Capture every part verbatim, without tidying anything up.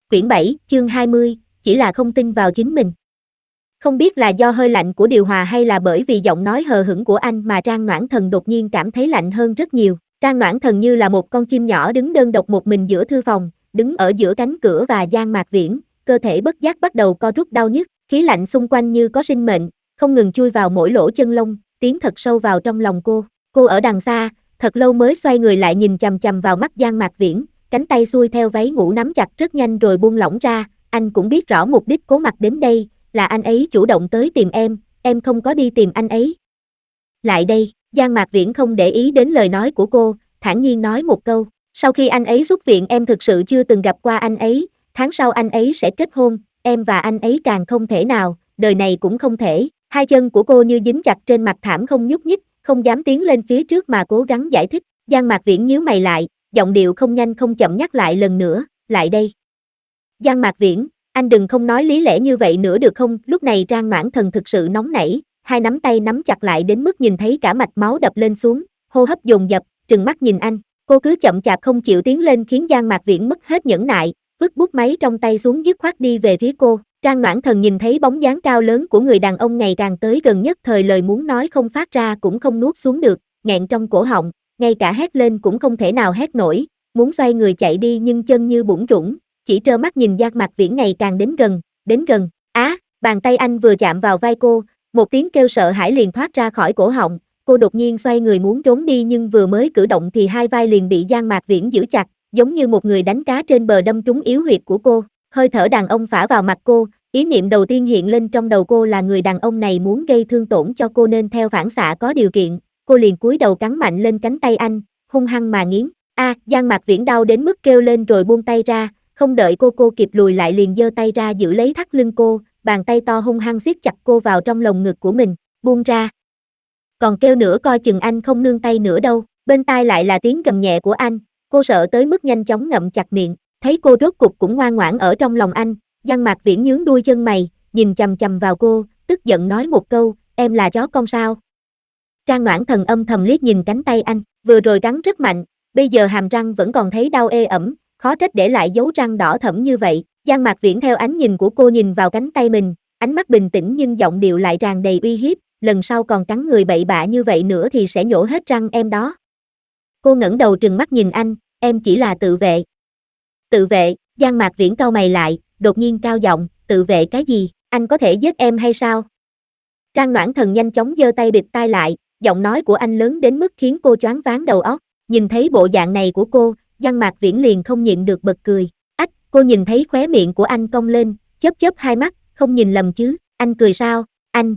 Quyển bảy, chương hai mươi, chỉ là không tin vào chính mình. Không biết là do hơi lạnh của điều hòa hay là bởi vì giọng nói hờ hững của anh mà Trang Noãn Thần đột nhiên cảm thấy lạnh hơn rất nhiều. Trang Noãn Thần như là một con chim nhỏ đứng đơn độc một mình giữa thư phòng, đứng ở giữa cánh cửa và gian mạc viễn, cơ thể bất giác bắt đầu co rút đau nhức, khí lạnh xung quanh như có sinh mệnh, không ngừng chui vào mỗi lỗ chân lông, tiến thật sâu vào trong lòng cô. Cô ở đằng xa, thật lâu mới xoay người lại nhìn chằm chằm vào mắt gian mạc viễn, cánh tay xuôi theo váy ngủ nắm chặt rất nhanh rồi buông lỏng ra. Anh cũng biết rõ mục đích Cố Mặc đến đây, là anh ấy chủ động tới tìm em, em không có đi tìm anh ấy. Lại đây, Giang Mạc Viễn không để ý đến lời nói của cô, thản nhiên nói một câu, sau khi anh ấy xuất viện em thực sự chưa từng gặp qua anh ấy, tháng sau anh ấy sẽ kết hôn, em và anh ấy càng không thể nào, đời này cũng không thể. Hai chân của cô như dính chặt trên mặt thảm không nhúc nhích, không dám tiến lên phía trước mà cố gắng giải thích. Giang Mạc Viễn nhíu mày lại, giọng điệu không nhanh không chậm nhắc lại lần nữa, lại đây. Giang Mạc Viễn, anh đừng không nói lý lẽ như vậy nữa được không? Lúc này Trang Noãn Thần thực sự nóng nảy, hai nắm tay nắm chặt lại đến mức nhìn thấy cả mạch máu đập lên xuống, hô hấp dồn dập, trừng mắt nhìn anh. Cô cứ chậm chạp không chịu tiến lên khiến Giang Mạc Viễn mất hết nhẫn nại, vứt bút máy trong tay xuống dứt khoát đi về phía cô. Trang Noãn Thần nhìn thấy bóng dáng cao lớn của người đàn ông ngày càng tới gần, nhất thời lời muốn nói không phát ra cũng không nuốt xuống được, nghẹn trong cổ họng, ngay cả hét lên cũng không thể nào hét nổi, muốn xoay người chạy đi nhưng chân như bủn rủn, chỉ trơ mắt nhìn Giang Mạc Viễn ngày càng đến gần, đến gần. Á, à, bàn tay anh vừa chạm vào vai cô, một tiếng kêu sợ hãi liền thoát ra khỏi cổ họng, cô đột nhiên xoay người muốn trốn đi nhưng vừa mới cử động thì hai vai liền bị Giang Mạc Viễn giữ chặt, giống như một người đánh cá trên bờ đâm trúng yếu huyệt của cô. Hơi thở đàn ông phả vào mặt cô, ý niệm đầu tiên hiện lên trong đầu cô là người đàn ông này muốn gây thương tổn cho cô nên theo phản xạ có điều kiện, cô liền cúi đầu cắn mạnh lên cánh tay anh, hung hăng mà nghiến. A, à, Giang Mạc Viễn đau đến mức kêu lên rồi buông tay ra, không đợi cô cô kịp lùi lại liền giơ tay ra giữ lấy thắt lưng cô, bàn tay to hung hăng siết chặt cô vào trong lồng ngực của mình, buông ra. Còn kêu nữa coi chừng anh không nương tay nữa đâu. Bên tai lại là tiếng gầm nhẹ của anh, cô sợ tới mức nhanh chóng ngậm chặt miệng, thấy cô rốt cục cũng ngoan ngoãn ở trong lòng anh, Giang Mạc Viễn nhướng đuôi chân mày, nhìn chằm chằm vào cô, tức giận nói một câu, em là chó con sao? Trang Noãn Thần âm thầm liếc nhìn cánh tay anh, vừa rồi cắn rất mạnh, bây giờ hàm răng vẫn còn thấy đau ê ẩm, khó trách để lại dấu răng đỏ thẫm như vậy. Giang Mạc Viễn theo ánh nhìn của cô nhìn vào cánh tay mình, ánh mắt bình tĩnh nhưng giọng điệu lại tràn đầy uy hiếp, lần sau còn cắn người bậy bạ như vậy nữa thì sẽ nhổ hết răng em đó. Cô ngẩng đầu trừng mắt nhìn anh, em chỉ là tự vệ. Tự vệ? Giang Mạc Viễn cau mày lại, đột nhiên cao giọng, tự vệ cái gì, anh có thể giết em hay sao? Trang Noãn Thần nhanh chóng giơ tay bịt tai lại, giọng nói của anh lớn đến mức khiến cô choáng váng đầu óc, nhìn thấy bộ dạng này của cô, Giang Mạc Viễn liền không nhịn được bật cười. Ách, cô nhìn thấy khóe miệng của anh cong lên, chớp chớp hai mắt, không nhìn lầm chứ, anh cười sao, anh?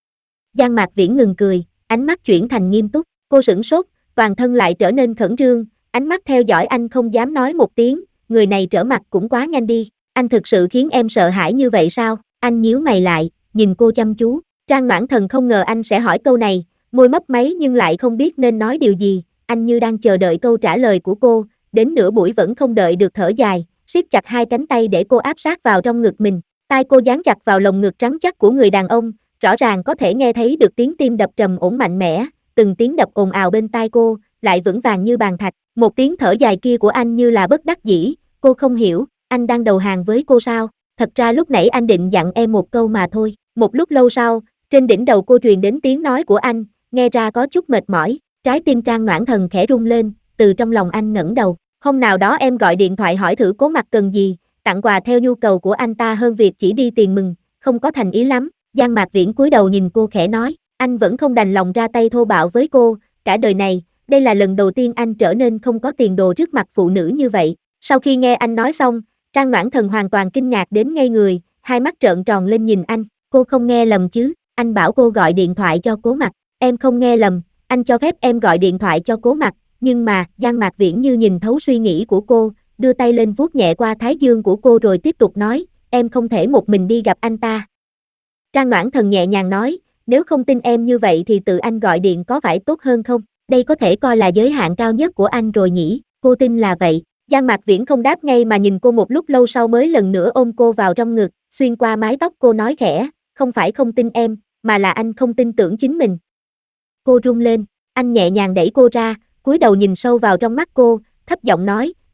Giang Mạc Viễn ngừng cười, ánh mắt chuyển thành nghiêm túc, cô sửng sốt, toàn thân lại trở nên khẩn trương, ánh mắt theo dõi anh không dám nói một tiếng, người này trở mặt cũng quá nhanh đi, anh thực sự khiến em sợ hãi như vậy sao? Anh nhíu mày lại, nhìn cô chăm chú, Trang Noãn Thần không ngờ anh sẽ hỏi câu này, môi mấp máy nhưng lại không biết nên nói điều gì, anh như đang chờ đợi câu trả lời của cô, đến nửa buổi vẫn không đợi được thở dài, siết chặt hai cánh tay để cô áp sát vào trong ngực mình, tai cô dán chặt vào lồng ngực trắng chắc của người đàn ông, rõ ràng có thể nghe thấy được tiếng tim đập trầm ổn mạnh mẽ, từng tiếng đập ồn ào bên tai cô, lại vững vàng như bàn thạch, một tiếng thở dài kia của anh như là bất đắc dĩ, cô không hiểu, anh đang đầu hàng với cô sao? Thật ra lúc nãy anh định dặn em một câu mà thôi. Một lúc lâu sau, trên đỉnh đầu cô truyền đến tiếng nói của anh, nghe ra có chút mệt mỏi, trái tim Trang Noãn Thần khẽ rung lên, từ trong lòng anh ngẩng đầu. Hôm nào đó em gọi điện thoại hỏi thử Cố Mặc cần gì, tặng quà theo nhu cầu của anh ta hơn việc chỉ đi tiền mừng, không có thành ý lắm. Giang Mạc Viễn cúi đầu nhìn cô khẽ nói, anh vẫn không đành lòng ra tay thô bạo với cô, cả đời này, đây là lần đầu tiên anh trở nên không có tiền đồ trước mặt phụ nữ như vậy. Sau khi nghe anh nói xong, Trang Noãn Thần hoàn toàn kinh ngạc đến ngây người, hai mắt trợn tròn lên nhìn anh, cô không nghe lầm chứ, anh bảo cô gọi điện thoại cho Cố Mặc, em không nghe lầm, anh cho phép em gọi điện thoại cho Cố Mặc, nhưng mà, Giang Mạc Viễn như nhìn thấu suy nghĩ của cô, đưa tay lên vuốt nhẹ qua thái dương của cô rồi tiếp tục nói, em không thể một mình đi gặp anh ta. Trang Noãn Thần nhẹ nhàng nói, nếu không tin em như vậy thì tự anh gọi điện có phải tốt hơn không, đây có thể coi là giới hạn cao nhất của anh rồi nhỉ, cô tin là vậy. Giang Mạc Viễn không đáp ngay mà nhìn cô một lúc lâu sau mới lần nữa ôm cô vào trong ngực, xuyên qua mái tóc cô nói khẽ, không phải không tin em, mà là anh không tin tưởng chính mình. Cô run lên, anh nhẹ nhàng đẩy cô ra, cúi đầu nhìn sâu vào trong mắt cô, thấp giọng nói,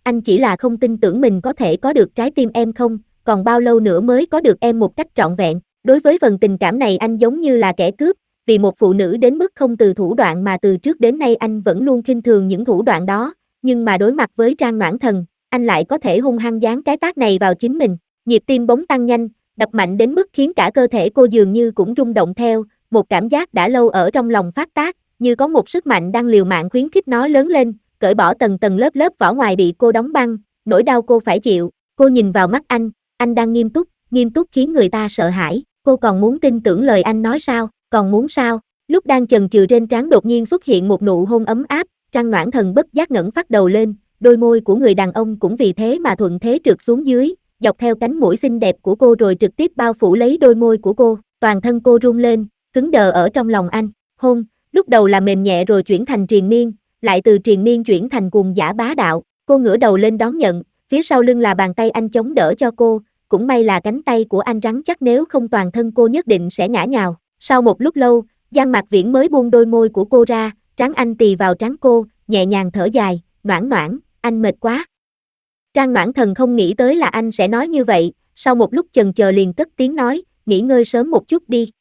anh chỉ là không tin tưởng mình có thể có được trái tim em không, còn bao lâu nữa mới có được em một cách trọn vẹn. Đối với phần tình cảm này anh giống như là kẻ cướp, vì một phụ nữ đến mức không từ thủ đoạn mà từ trước đến nay anh vẫn luôn khinh thường những thủ đoạn đó, nhưng mà đối mặt với Trang Noãn Thần, anh lại có thể hung hăng giáng cái tát này vào chính mình. Nhịp tim bỗng tăng nhanh, đập mạnh đến mức khiến cả cơ thể cô dường như cũng rung động theo, một cảm giác đã lâu ở trong lòng phát tác, như có một sức mạnh đang liều mạng khuyến khích nó lớn lên, cởi bỏ tầng tầng lớp lớp vỏ ngoài bị cô đóng băng, nỗi đau cô phải chịu. Cô nhìn vào mắt anh, anh đang nghiêm túc, nghiêm túc khiến người ta sợ hãi. Cô còn muốn tin tưởng lời anh nói sao, còn muốn sao? Lúc đang chần chừ trên trán đột nhiên xuất hiện một nụ hôn ấm áp, Trang Noãn Thần bất giác ngẩng phát đầu lên, đôi môi của người đàn ông cũng vì thế mà thuận thế trượt xuống dưới, dọc theo cánh mũi xinh đẹp của cô rồi trực tiếp bao phủ lấy đôi môi của cô, toàn thân cô run lên, cứng đờ ở trong lòng anh. Hôn, lúc đầu là mềm nhẹ rồi chuyển thành triền miên, lại từ triền miên chuyển thành cuồng dã bá đạo. Cô ngửa đầu lên đón nhận, phía sau lưng là bàn tay anh chống đỡ cho cô, cũng may là cánh tay của anh rắn chắc, nếu không toàn thân cô nhất định sẽ ngã nhào. Sau một lúc lâu, Giang Mạc Viễn mới buông đôi môi của cô ra, trán anh tì vào trán cô, nhẹ nhàng thở dài, Noãn Noãn, anh mệt quá. Trang Noãn Thần không nghĩ tới là anh sẽ nói như vậy, sau một lúc chần chờ liền cất tiếng nói, nghỉ ngơi sớm một chút đi.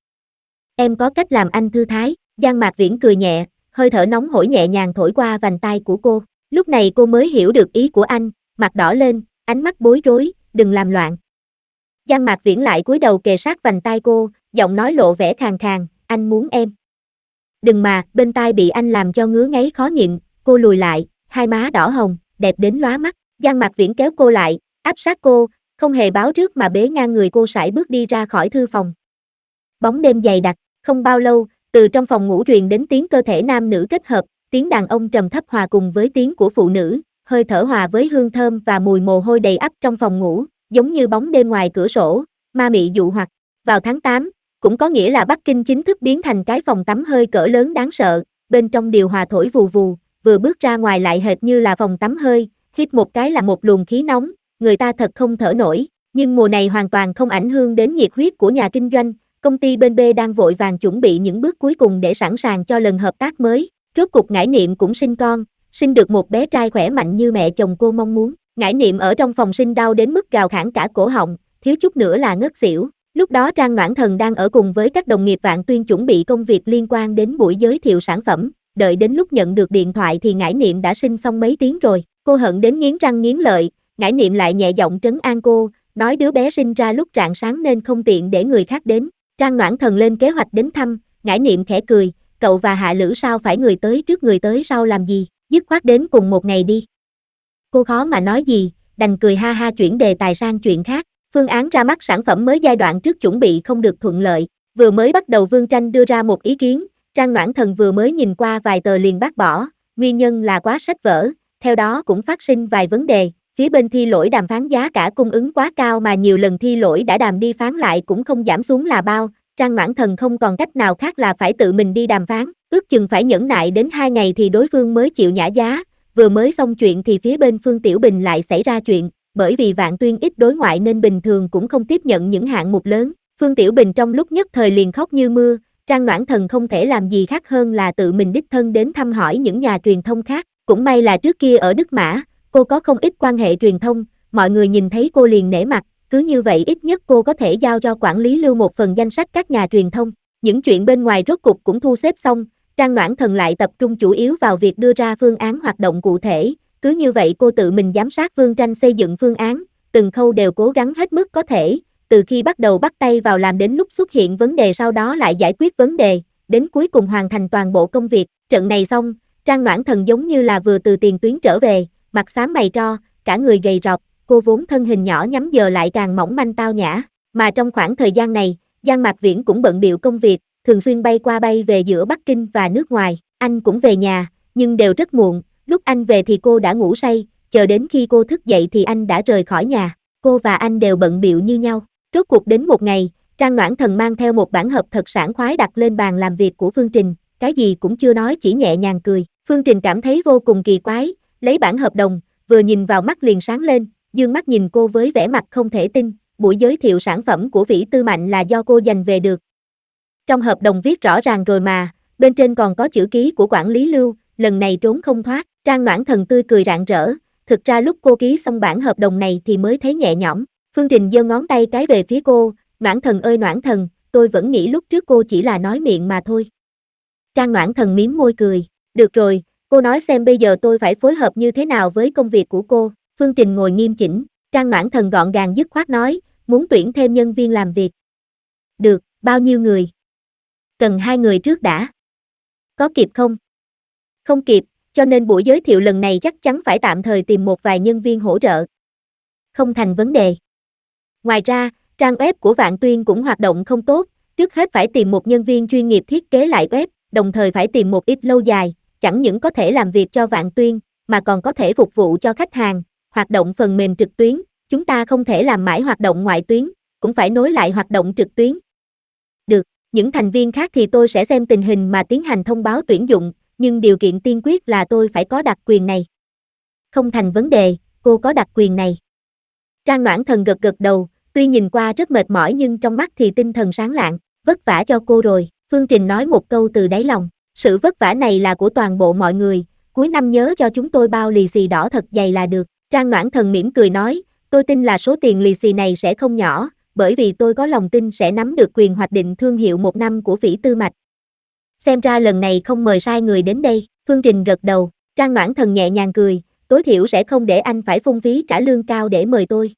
Em có cách làm anh thư thái. Giang Mạc Viễn cười nhẹ, hơi thở nóng hổi nhẹ nhàng thổi qua vành tai của cô. Lúc này cô mới hiểu được ý của anh, mặt đỏ lên, ánh mắt bối rối, đừng làm loạn. Giang Mạc Viễn lại cúi đầu kề sát vành tai cô, giọng nói lộ vẻ khàn khàn, anh muốn em. Đừng mà, bên tai bị anh làm cho ngứa ngáy khó nhịn, cô lùi lại, hai má đỏ hồng, đẹp đến lóa mắt. Giang Mạc Viễn kéo cô lại, áp sát cô, không hề báo trước mà bế ngang người cô sải bước đi ra khỏi thư phòng. Bóng đêm dày đặc, không bao lâu, từ trong phòng ngủ truyền đến tiếng cơ thể nam nữ kết hợp, tiếng đàn ông trầm thấp hòa cùng với tiếng của phụ nữ, hơi thở hòa với hương thơm và mùi mồ hôi đầy ắp trong phòng ngủ, giống như bóng đêm ngoài cửa sổ, ma mị dụ hoặc. Vào tháng tám, cũng có nghĩa là Bắc Kinh chính thức biến thành cái phòng tắm hơi cỡ lớn đáng sợ, bên trong điều hòa thổi vù vù, vừa bước ra ngoài lại hệt như là phòng tắm hơi, hít một cái là một luồng khí nóng, người ta thật không thở nổi, nhưng mùa này hoàn toàn không ảnh hưởng đến nhiệt huyết của nhà kinh doanh. Công ty bên B đang vội vàng chuẩn bị những bước cuối cùng để sẵn sàng cho lần hợp tác mới. Rốt cục Ngải Niệm cũng sinh con, sinh được một bé trai khỏe mạnh như mẹ chồng cô mong muốn. Ngải Niệm ở trong phòng sinh đau đến mức gào khản cả cổ họng, thiếu chút nữa là ngất xỉu. Lúc đó Trang Noãn Thần đang ở cùng với các đồng nghiệp Vạn Tuyên chuẩn bị công việc liên quan đến buổi giới thiệu sản phẩm. Đợi đến lúc nhận được điện thoại thì Ngải Niệm đã sinh xong mấy tiếng rồi. Cô hận đến nghiến răng nghiến lợi, Ngải Niệm lại nhẹ giọng trấn an cô, nói đứa bé sinh ra lúc rạng sáng nên không tiện để người khác đến. Trang Noãn Thần lên kế hoạch đến thăm, Ngải Niệm khẽ cười, cậu và Hạ Lữ sao phải người tới trước người tới sau làm gì, dứt khoát đến cùng một ngày đi. Cô khó mà nói gì, đành cười ha ha chuyển đề tài sang chuyện khác. Phương án ra mắt sản phẩm mới giai đoạn trước chuẩn bị không được thuận lợi, vừa mới bắt đầu Vương Tranh đưa ra một ý kiến, Trang Noãn Thần vừa mới nhìn qua vài tờ liền bác bỏ, nguyên nhân là quá sách vở, theo đó cũng phát sinh vài vấn đề. Phía bên Thi Lỗi đàm phán giá cả cung ứng quá cao mà nhiều lần Thi Lỗi đã đàm đi phán lại cũng không giảm xuống là bao, Trang Noãn Thần không còn cách nào khác là phải tự mình đi đàm phán, ước chừng phải nhẫn nại đến hai ngày thì đối phương mới chịu nhả giá, vừa mới xong chuyện thì phía bên Phương Tiểu Bình lại xảy ra chuyện, bởi vì Vạn Tuyên ít đối ngoại nên bình thường cũng không tiếp nhận những hạng mục lớn, Phương Tiểu Bình trong lúc nhất thời liền khóc như mưa, Trang Noãn Thần không thể làm gì khác hơn là tự mình đích thân đến thăm hỏi những nhà truyền thông khác, cũng may là trước kia ở Đức Mã, cô có không ít quan hệ truyền thông, mọi người nhìn thấy cô liền nể mặt, cứ như vậy ít nhất cô có thể giao cho quản lý Lưu một phần danh sách các nhà truyền thông. Những chuyện bên ngoài rốt cục cũng thu xếp xong, Trang Noãn Thần lại tập trung chủ yếu vào việc đưa ra phương án hoạt động cụ thể, cứ như vậy cô tự mình giám sát Vương Tranh xây dựng phương án, từng khâu đều cố gắng hết mức có thể, từ khi bắt đầu bắt tay vào làm đến lúc xuất hiện vấn đề sau đó lại giải quyết vấn đề, đến cuối cùng hoàn thành toàn bộ công việc. Trận này xong, Trang Noãn Thần giống như là vừa từ tiền tuyến trở về, mặt xám mày tro, cả người gầy rộc, cô vốn thân hình nhỏ nhắm giờ lại càng mỏng manh tao nhã, mà trong khoảng thời gian này, Giang Mạc Viễn cũng bận bịu công việc, thường xuyên bay qua bay về giữa Bắc Kinh và nước ngoài, anh cũng về nhà, nhưng đều rất muộn, lúc anh về thì cô đã ngủ say, chờ đến khi cô thức dậy thì anh đã rời khỏi nhà, cô và anh đều bận bịu như nhau. Rốt cuộc đến một ngày, Trang Noãn Thần mang theo một bản hợp thật sảng khoái đặt lên bàn làm việc của Phương Trình, cái gì cũng chưa nói chỉ nhẹ nhàng cười, Phương Trình cảm thấy vô cùng kỳ quái, lấy bản hợp đồng, vừa nhìn vào mắt liền sáng lên, dương mắt nhìn cô với vẻ mặt không thể tin, buổi giới thiệu sản phẩm của Vĩ Tư Mạnh là do cô giành về được. Trong hợp đồng viết rõ ràng rồi mà, bên trên còn có chữ ký của quản lý Lưu, lần này trốn không thoát, Trang Noãn Thần tươi cười rạng rỡ, thực ra lúc cô ký xong bản hợp đồng này thì mới thấy nhẹ nhõm. Phương Trình giơ ngón tay cái về phía cô, Noãn Thần ơi Noãn Thần, tôi vẫn nghĩ lúc trước cô chỉ là nói miệng mà thôi. Trang Noãn Thần mím môi cười, được rồi, cô nói xem bây giờ tôi phải phối hợp như thế nào với công việc của cô. Phương Trình ngồi nghiêm chỉnh, Trang Noãn Thần gọn gàng dứt khoát nói, muốn tuyển thêm nhân viên làm việc. Được, bao nhiêu người? Cần hai người trước đã. Có kịp không? Không kịp, cho nên buổi giới thiệu lần này chắc chắn phải tạm thời tìm một vài nhân viên hỗ trợ. Không thành vấn đề. Ngoài ra, trang web của Vạn Tuyên cũng hoạt động không tốt, trước hết phải tìm một nhân viên chuyên nghiệp thiết kế lại web, đồng thời phải tìm một ít lâu dài, chẳng những có thể làm việc cho Vạn Tuyên, mà còn có thể phục vụ cho khách hàng, hoạt động phần mềm trực tuyến, chúng ta không thể làm mãi hoạt động ngoại tuyến, cũng phải nối lại hoạt động trực tuyến. Được, những thành viên khác thì tôi sẽ xem tình hình mà tiến hành thông báo tuyển dụng, nhưng điều kiện tiên quyết là tôi phải có đặc quyền này. Không thành vấn đề, cô có đặc quyền này. Trang Noãn Thần gật gật đầu, tuy nhìn qua rất mệt mỏi nhưng trong mắt thì tinh thần sáng lạng, vất vả cho cô rồi. Phương Trình nói một câu từ đáy lòng, sự vất vả này là của toàn bộ mọi người, cuối năm nhớ cho chúng tôi bao lì xì đỏ thật dày là được. Trang Noãn Thần mỉm cười nói, tôi tin là số tiền lì xì này sẽ không nhỏ, bởi vì tôi có lòng tin sẽ nắm được quyền hoạch định thương hiệu một năm của Phỉ Tư Mạch. Xem ra lần này không mời sai người đến đây. Phương Trình gật đầu, Trang Noãn Thần nhẹ nhàng cười, tối thiểu sẽ không để anh phải phung phí trả lương cao để mời tôi.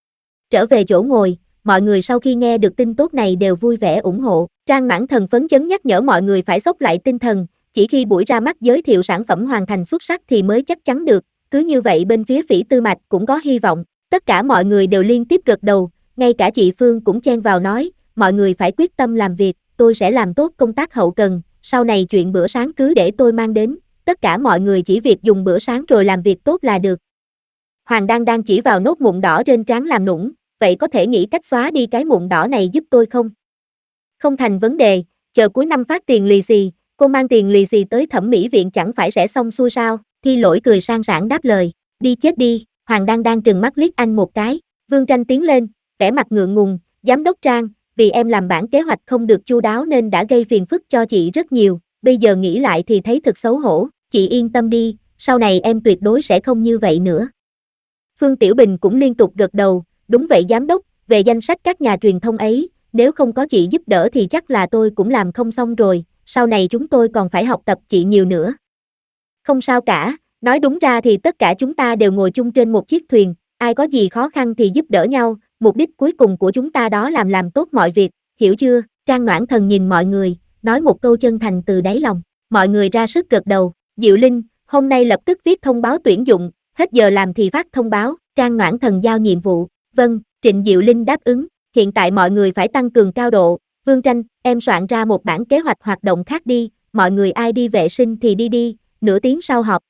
Trở về chỗ ngồi, mọi người sau khi nghe được tin tốt này đều vui vẻ ủng hộ. Trang Noãn Thần phấn chấn nhắc nhở mọi người phải xốc lại tinh thần, chỉ khi buổi ra mắt giới thiệu sản phẩm hoàn thành xuất sắc thì mới chắc chắn được, cứ như vậy bên phía Phỉ Tư Mạch cũng có hy vọng. Tất cả mọi người đều liên tiếp gật đầu, ngay cả chị Phương cũng chen vào nói, mọi người phải quyết tâm làm việc, tôi sẽ làm tốt công tác hậu cần, sau này chuyện bữa sáng cứ để tôi mang đến, tất cả mọi người chỉ việc dùng bữa sáng rồi làm việc tốt là được. Hoàng Đăng đang chỉ vào nốt mụn đỏ trên trán làm nũng, vậy có thể nghĩ cách xóa đi cái mụn đỏ này giúp tôi không? Không thành vấn đề, chờ cuối năm phát tiền lì xì, cô mang tiền lì xì tới thẩm mỹ viện chẳng phải sẽ xong xuôi sao? Thi Lỗi cười sang sảng đáp lời, đi chết đi. Hoàng Đăng đang trừng mắt liếc anh một cái, Vương Tranh tiến lên, vẻ mặt ngượng ngùng, giám đốc Trang, vì em làm bản kế hoạch không được chu đáo nên đã gây phiền phức cho chị rất nhiều, bây giờ nghĩ lại thì thấy thật xấu hổ, chị yên tâm đi, sau này em tuyệt đối sẽ không như vậy nữa. Phương Tiểu Bình cũng liên tục gật đầu, đúng vậy giám đốc, về danh sách các nhà truyền thông ấy, nếu không có chị giúp đỡ thì chắc là tôi cũng làm không xong rồi, sau này chúng tôi còn phải học tập chị nhiều nữa. Không sao cả, nói đúng ra thì tất cả chúng ta đều ngồi chung trên một chiếc thuyền, ai có gì khó khăn thì giúp đỡ nhau, mục đích cuối cùng của chúng ta đó làm làm tốt mọi việc, hiểu chưa? Trang Noãn Thần nhìn mọi người, nói một câu chân thành từ đáy lòng, mọi người ra sức gật đầu. Diệu Linh, hôm nay lập tức viết thông báo tuyển dụng, hết giờ làm thì phát thông báo. Trang Noãn Thần giao nhiệm vụ. Vâng, Trịnh Diệu Linh đáp ứng, hiện tại mọi người phải tăng cường cao độ. Vương Tranh, em soạn ra một bản kế hoạch hoạt động khác đi, mọi người ai đi vệ sinh thì đi đi, nửa tiếng sau họp.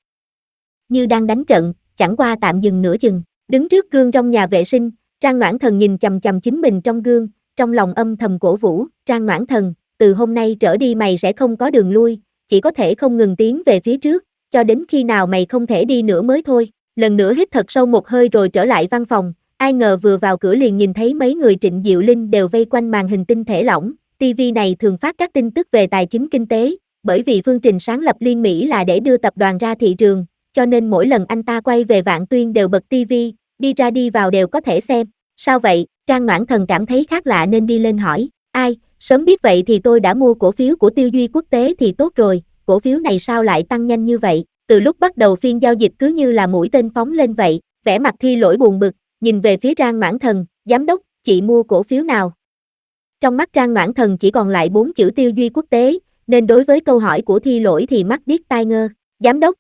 Như đang đánh trận, chẳng qua tạm dừng nửa chừng, đứng trước gương trong nhà vệ sinh, Trang Noãn Thần nhìn chằm chằm chính mình trong gương, trong lòng âm thầm cổ vũ, Trang Noãn Thần, từ hôm nay trở đi mày sẽ không có đường lui, chỉ có thể không ngừng tiến về phía trước, cho đến khi nào mày không thể đi nữa mới thôi. Lần nữa hít thật sâu một hơi rồi trở lại văn phòng, ai ngờ vừa vào cửa liền nhìn thấy mấy người Trịnh Diệu Linh đều vây quanh màn hình tinh thể lỏng, ti vi này thường phát các tin tức về tài chính kinh tế, bởi vì Phương Trình sáng lập Liên Mỹ là để đưa tập đoàn ra thị trường, cho nên mỗi lần anh ta quay về Vạn Tuyên đều bật ti vi, đi ra đi vào đều có thể xem. Sao vậy? Trang Noãn Thần cảm thấy khác lạ nên đi lên hỏi, ai, sớm biết vậy thì tôi đã mua cổ phiếu của Tiêu Duy Quốc tế thì tốt rồi, cổ phiếu này sao lại tăng nhanh như vậy, từ lúc bắt đầu phiên giao dịch cứ như là mũi tên phóng lên vậy. Vẻ mặt Thi Lỗi buồn bực, nhìn về phía Trang Noãn Thần, giám đốc, chị mua cổ phiếu nào? Trong mắt Trang Noãn Thần chỉ còn lại bốn chữ Tiêu Duy Quốc tế, nên đối với câu hỏi của Thi Lỗi thì mắt điếc tai ngơ. Giám đốc?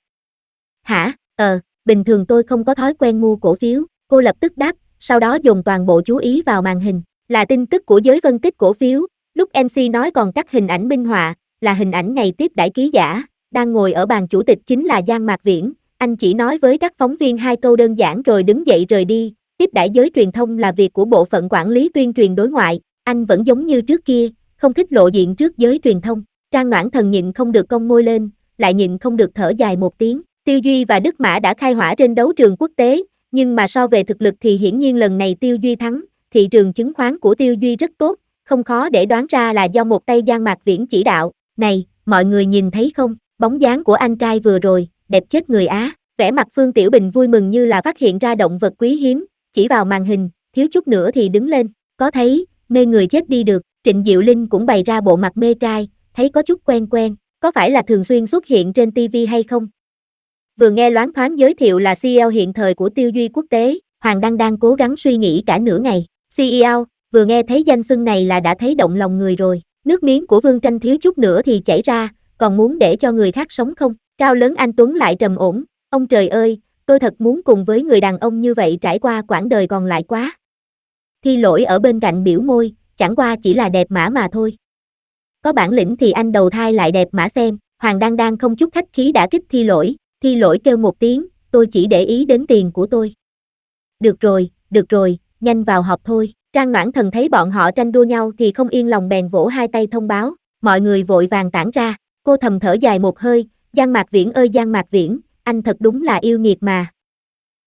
Hả? Ờ, bình thường tôi không có thói quen mua cổ phiếu, cô lập tức đáp, sau đó dồn toàn bộ chú ý vào màn hình, là tin tức của giới phân tích cổ phiếu, lúc em xê nói còn cắt hình ảnh minh họa, là hình ảnh ngày tiếp đãi ký giả, đang ngồi ở bàn chủ tịch chính là Giang Mạc Viễn, anh chỉ nói với các phóng viên hai câu đơn giản rồi đứng dậy rời đi, tiếp đãi giới truyền thông là việc của bộ phận quản lý tuyên truyền đối ngoại, anh vẫn giống như trước kia, không thích lộ diện trước giới truyền thông. Trang Noãn Thần nhịn không được cong môi lên, lại nhịn không được thở dài một tiếng. Tiêu Duy và Đức Mã đã khai hỏa trên đấu trường quốc tế, nhưng mà so về thực lực thì hiển nhiên lần này Tiêu Duy thắng, thị trường chứng khoán của Tiêu Duy rất tốt, không khó để đoán ra là do một tay Giang Mạc Viễn chỉ đạo. Này, mọi người nhìn thấy không, bóng dáng của anh trai vừa rồi, đẹp chết người Á. Vẻ Vẻ mặt Phương Tiểu Bình vui mừng như là phát hiện ra động vật quý hiếm, chỉ vào màn hình, thiếu chút nữa thì đứng lên, có thấy, mê người chết đi được, Trịnh Diệu Linh cũng bày ra bộ mặt mê trai, thấy có chút quen quen, có phải là thường xuyên xuất hiện trên ti vi hay không? Vừa nghe loáng thoáng giới thiệu là xê e ô hiện thời của Tiêu Duy Quốc tế, Hoàng Đăng đang cố gắng suy nghĩ cả nửa ngày, xê e ô, vừa nghe thấy danh xưng này là đã thấy động lòng người rồi, nước miếng của Vương Tranh thiếu chút nữa thì chảy ra, còn muốn để cho người khác sống không? Cao lớn anh Tuấn lại trầm ổn, ông trời ơi, tôi thật muốn cùng với người đàn ông như vậy trải qua quãng đời còn lại quá. Thi Lỗi ở bên cạnh biểu môi, chẳng qua chỉ là đẹp mã mà thôi. Có bản lĩnh thì anh đầu thai lại đẹp mã xem, Hoàng Đăng đang không chút khách khí đã kích Thi Lỗi, Thi Lỗi kêu một tiếng, tôi chỉ để ý đến tiền của tôi. Được rồi, được rồi, nhanh vào họp thôi. Trang Noãn Thần thấy bọn họ tranh đua nhau thì không yên lòng bèn vỗ hai tay thông báo, mọi người vội vàng tản ra, cô thầm thở dài một hơi, Giang Mạc Viễn ơi Giang Mạc Viễn, anh thật đúng là yêu nghiệt mà.